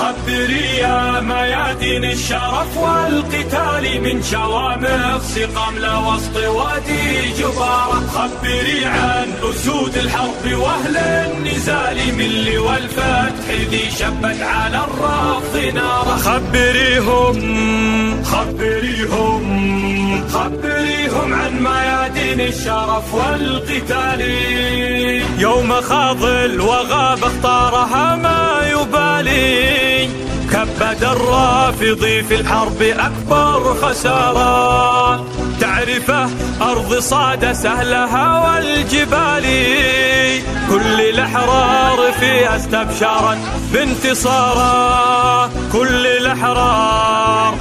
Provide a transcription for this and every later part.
خبري يا ميادين الشرف والقتال من شوامخ سقملة وسط وادي جبارة. خبري عن أسود الحرب وأهل النزال من لواء الفتح ذي شبت على الرفض نارا. خبريهم عن ميادين الشرف والقتال يوم خاض الوغى اختارها ما يبالي. كبد الرافضي في الحرب أكبر خسارة تعرفه أرض صاد سهلها والجبال. كل الأحرار فيها استبشارا بانتصارا. كل الأحرار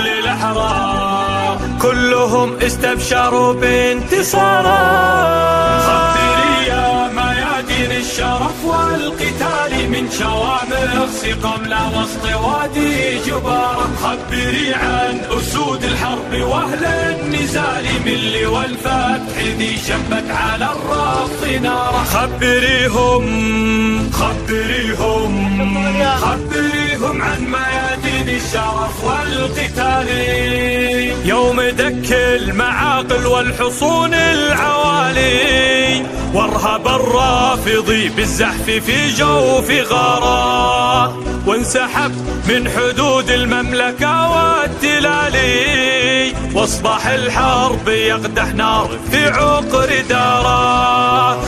كلهم استبشروا بانتصارا. خبري يا ميادين الشرف والقتال من شوامخ سقملة وسط وادي جبارة. خبري عن أسود الحرب وأهل النزال من لواء الفتح ذي شبت على الرفض نارا. خبريهم عن ميادين الشرف والقتال يوم دك المعاقل والحصون العوالي. وارهب الرافضي بالزحف في جوف غارات وانسحب من حدود المملكة والتلال. واصبح الحرب يقدح نار في عقر دارات.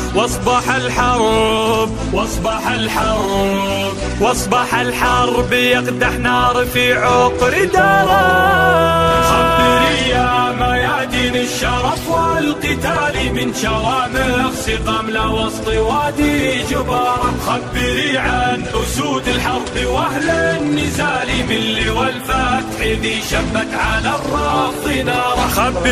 واصبح الحرب يقدح نار في عقر دارات. خبري يا ميادين الشرف والقتال من شوامخ سقملة وسط وادي جبارة. خبري عن أسود الحرب وأهل النزال من لواء الفتح ذي شبت على الرفض نارا.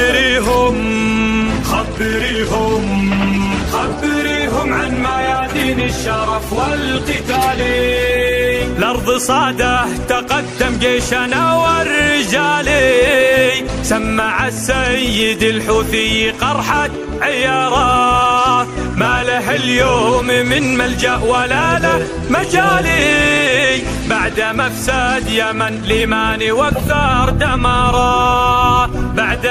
خبريهم عن ميادين الشرف والقتال. الأرض صاده تقدم جيشنا والرجال. سمع السيد الحوثي قرحة عيارات. ما له اليوم من ملجأ ولا له مجالي. بعد مفسد يمن ليمان واكثر دمارات. بعد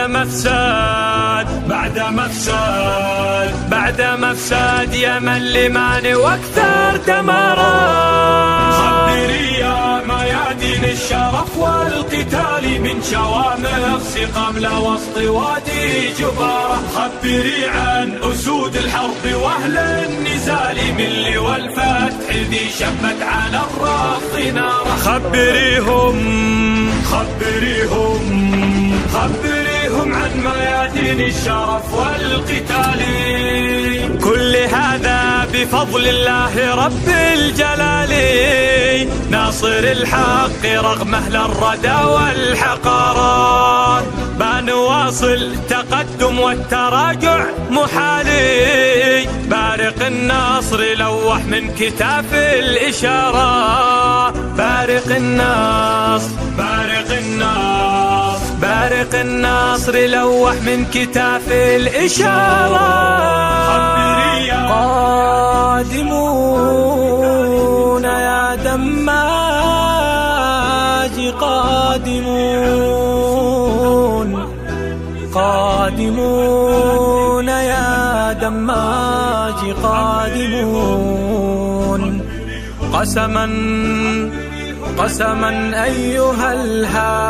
مفسد يمن ليمان واكثر دمارات. خبري يا ميادين الشرف والقتال من شوامخ سقملة وسط وادي جبارة. خبري عن أسود الحرب وأهل النزال من لواء الفتح ذي شبت على الرفض نارا. خبريهم عن ميادين الشرف والقتال. كل هذا بفضل الله رب الجلال. ناصر الحق رغم أهل الردى والحقارات. بنواصل تقدم والتراجع محالي. بارق النصر لوح من كتاف الإشارة. بارق النصر لوح من كتاف الإشارة. قادمون يا دماج قادمون يا دماج قاسما أيها الهادي